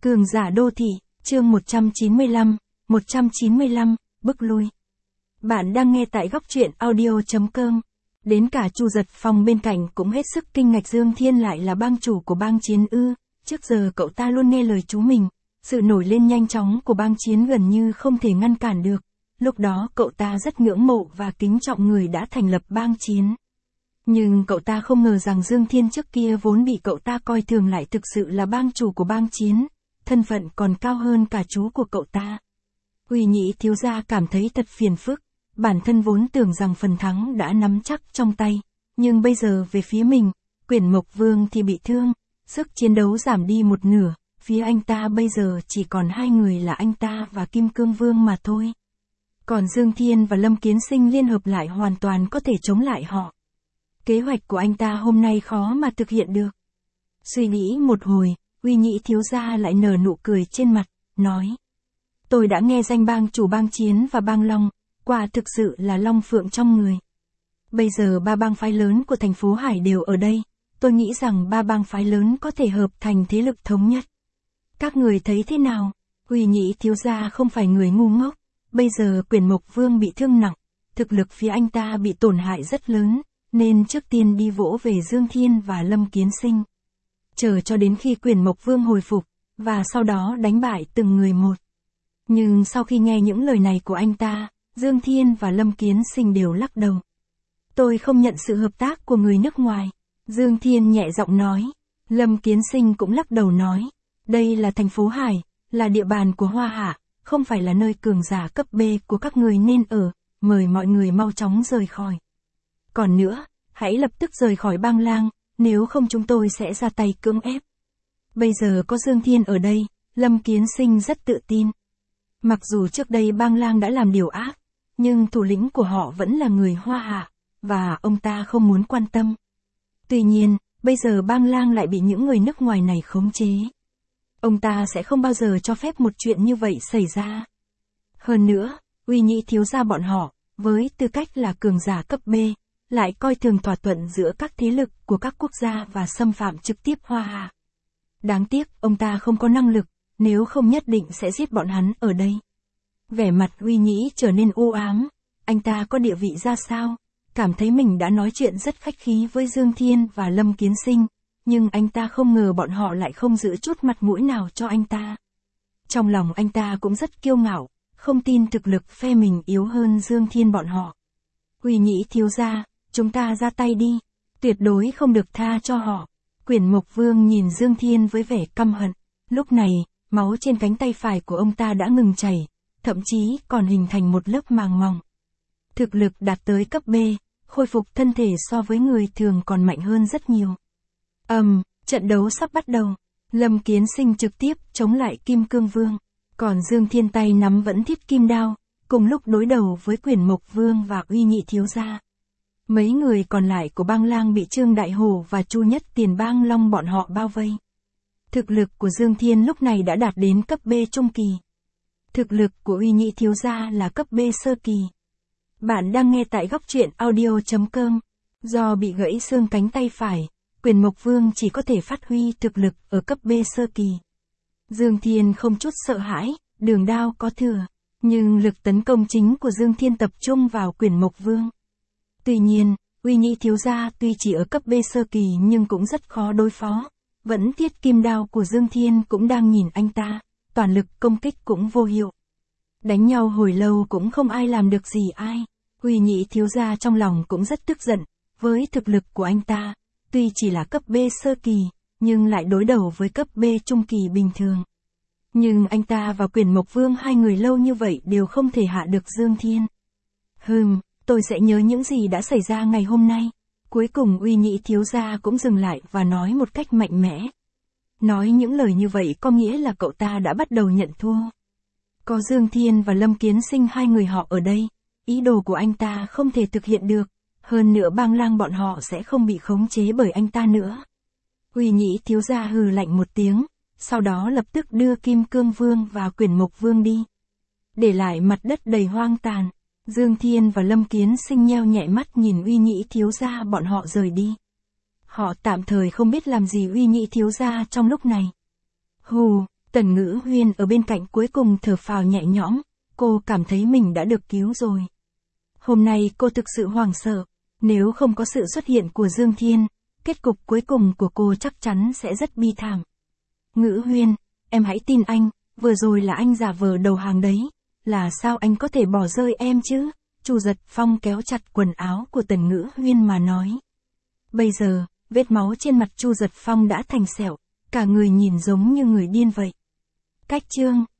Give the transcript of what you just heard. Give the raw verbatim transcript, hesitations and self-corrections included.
Cường giả đô thị, chương một trăm chín mươi lăm, một trăm chín mươi lăm, bước lui. Bạn đang nghe tại góc truyện audio chấm com. Đến cả Chu Giật Phong bên cạnh cũng hết sức kinh ngạc, Dương Thiên lại là bang chủ của bang Chiến ư? Trước giờ cậu ta luôn nghe lời chú mình, sự nổi lên nhanh chóng của bang Chiến gần như không thể ngăn cản được. Lúc đó cậu ta rất ngưỡng mộ và kính trọng người đã thành lập bang Chiến. Nhưng cậu ta không ngờ rằng Dương Thiên trước kia vốn bị cậu ta coi thường lại thực sự là bang chủ của bang Chiến, thân phận còn cao hơn cả chú của cậu ta. Uy Nhĩ thiếu gia cảm thấy thật phiền phức, bản thân vốn tưởng rằng phần thắng đã nắm chắc trong tay, nhưng bây giờ về phía mình, Quyển Mộc Vương thì bị thương, sức chiến đấu giảm đi một nửa, phía anh ta bây giờ chỉ còn hai người là anh ta và Kim Cương Vương mà thôi. Còn Dương Thiên và Lâm Kiến Sinh liên hợp lại hoàn toàn có thể chống lại họ. Kế hoạch của anh ta hôm nay khó mà thực hiện được. Suy nghĩ một hồi, Uy Nhĩ thiếu gia lại nở nụ cười trên mặt, nói. Tôi đã nghe danh bang chủ bang Chiến và bang Long, quả thực sự là long phượng trong người. Bây giờ ba bang phái lớn của thành phố Hải đều ở đây, tôi nghĩ rằng ba bang phái lớn có thể hợp thành thế lực thống nhất. Các người thấy thế nào? Uy Nhĩ thiếu gia không phải người ngu ngốc, bây giờ Quyển Mộc Vương bị thương nặng, thực lực phía anh ta bị tổn hại rất lớn, nên trước tiên đi vỗ về Dương Thiên và Lâm Kiến Sinh. Chờ cho đến khi Quyển Mộc Vương hồi phục, và sau đó đánh bại từng người một. Nhưng sau khi nghe những lời này của anh ta, Dương Thiên và Lâm Kiến Sinh đều lắc đầu. Tôi không nhận sự hợp tác của người nước ngoài. Dương Thiên nhẹ giọng nói. Lâm Kiến Sinh cũng lắc đầu nói. Đây là thành phố Hải, là địa bàn của Hoa Hạ, không phải là nơi cường giả cấp B của các người nên ở, mời mọi người mau chóng rời khỏi. Còn nữa, hãy lập tức rời khỏi bang Lang, nếu không chúng tôi sẽ ra tay cưỡng ép. Bây giờ có Dương Thiên ở đây, Lâm Kiến Sinh rất tự tin. Mặc dù trước đây bang Lang đã làm điều ác, nhưng thủ lĩnh của họ vẫn là người Hoa Hạ, và ông ta không muốn quan tâm. Tuy nhiên, bây giờ bang Lang lại bị những người nước ngoài này khống chế. Ông ta sẽ không bao giờ cho phép một chuyện như vậy xảy ra. Hơn nữa, Uy Nhĩ thiếu gia bọn họ, với tư cách là cường giả cấp B, lại coi thường thỏa thuận giữa các thế lực của các quốc gia và xâm phạm trực tiếp Hoa Hạ. Đáng tiếc, ông ta không có năng lực, nếu không nhất định sẽ giết bọn hắn ở đây. Vẻ mặt Uy Nhĩ trở nên u ám, anh ta có địa vị ra sao, cảm thấy mình đã nói chuyện rất khách khí với Dương Thiên và Lâm Kiến Sinh, nhưng anh ta không ngờ bọn họ lại không giữ chút mặt mũi nào cho anh ta. Trong lòng anh ta cũng rất kiêu ngạo, không tin thực lực phe mình yếu hơn Dương Thiên bọn họ. Uy Nhĩ thiếu gia, chúng ta ra tay đi, tuyệt đối không được tha cho họ. Quyển Mộc Vương nhìn Dương Thiên với vẻ căm hận, lúc này, máu trên cánh tay phải của ông ta đã ngừng chảy, thậm chí còn hình thành một lớp màng mỏng. Thực lực đạt tới cấp B, khôi phục thân thể so với người thường còn mạnh hơn rất nhiều. Ầm, um, trận đấu sắp bắt đầu. Lâm Kiến Sinh trực tiếp chống lại Kim Cương Vương, còn Dương Thiên tay nắm vẫn thiết kim đao, cùng lúc đối đầu với Quyển Mộc Vương và Uy Nhĩ thiếu gia. Mấy người còn lại của bang Lang bị Trương Đại Hổ và Chu Nhất Tiền bang Long bọn họ bao vây. Thực lực của Dương Thiên lúc này đã đạt đến cấp B trung kỳ. Thực lực của Uy Nhĩ thiếu gia là cấp B sơ kỳ. Bạn đang nghe tại góc truyện audio chấm com. Do bị gãy xương cánh tay phải, Quyển Mộc Vương chỉ có thể phát huy thực lực ở cấp B sơ kỳ. Dương Thiên không chút sợ hãi, đường đao có thừa, nhưng lực tấn công chính của Dương Thiên tập trung vào Quyển Mộc Vương. Tuy nhiên, Uy Nhĩ thiếu gia tuy chỉ ở cấp B sơ kỳ nhưng cũng rất khó đối phó. Vẫn thiết kim đao của Dương Thiên cũng đang nhìn anh ta, toàn lực công kích cũng vô hiệu. Đánh nhau hồi lâu cũng không ai làm được gì ai. Uy Nhĩ thiếu gia trong lòng cũng rất tức giận, với thực lực của anh ta, tuy chỉ là cấp B sơ kỳ, nhưng lại đối đầu với cấp B trung kỳ bình thường. Nhưng anh ta và Quyển Mộc Vương hai người lâu như vậy đều không thể hạ được Dương Thiên. Hừm, tôi sẽ nhớ những gì đã xảy ra ngày hôm nay. Cuối cùng Uy Nhĩ thiếu gia cũng dừng lại và nói một cách mạnh mẽ. Nói những lời như vậy có nghĩa là cậu ta đã bắt đầu nhận thua. Có Dương Thiên và Lâm Kiến Sinh hai người họ ở đây, ý đồ của anh ta không thể thực hiện được, hơn nữa bang Lang bọn họ sẽ không bị khống chế bởi anh ta nữa. Uy Nhĩ thiếu gia hừ lạnh một tiếng, sau đó lập tức đưa Kim Cương Vương và Quyển Mộc Vương đi. Để lại mặt đất đầy hoang tàn. Dương Thiên và Lâm Kiến Sinh nheo nhẹ mắt nhìn Uy Nhĩ thiếu gia bọn họ rời đi. Họ tạm thời không biết làm gì Uy Nhĩ thiếu gia trong lúc này. Hù, Tần Ngữ Huyên ở bên cạnh cuối cùng thở phào nhẹ nhõm, cô cảm thấy mình đã được cứu rồi. Hôm nay cô thực sự hoảng sợ, nếu không có sự xuất hiện của Dương Thiên, kết cục cuối cùng của cô chắc chắn sẽ rất bi thảm. Ngữ Huyên, em hãy tin anh, vừa rồi là anh giả vờ đầu hàng đấy, là sao anh có thể bỏ rơi em chứ? Chu Giật Phong kéo chặt quần áo của Tần Ngữ Huyên mà nói. Bây giờ, vết máu trên mặt Chu Giật Phong đã thành sẹo, cả người nhìn giống như người điên vậy. Cách chương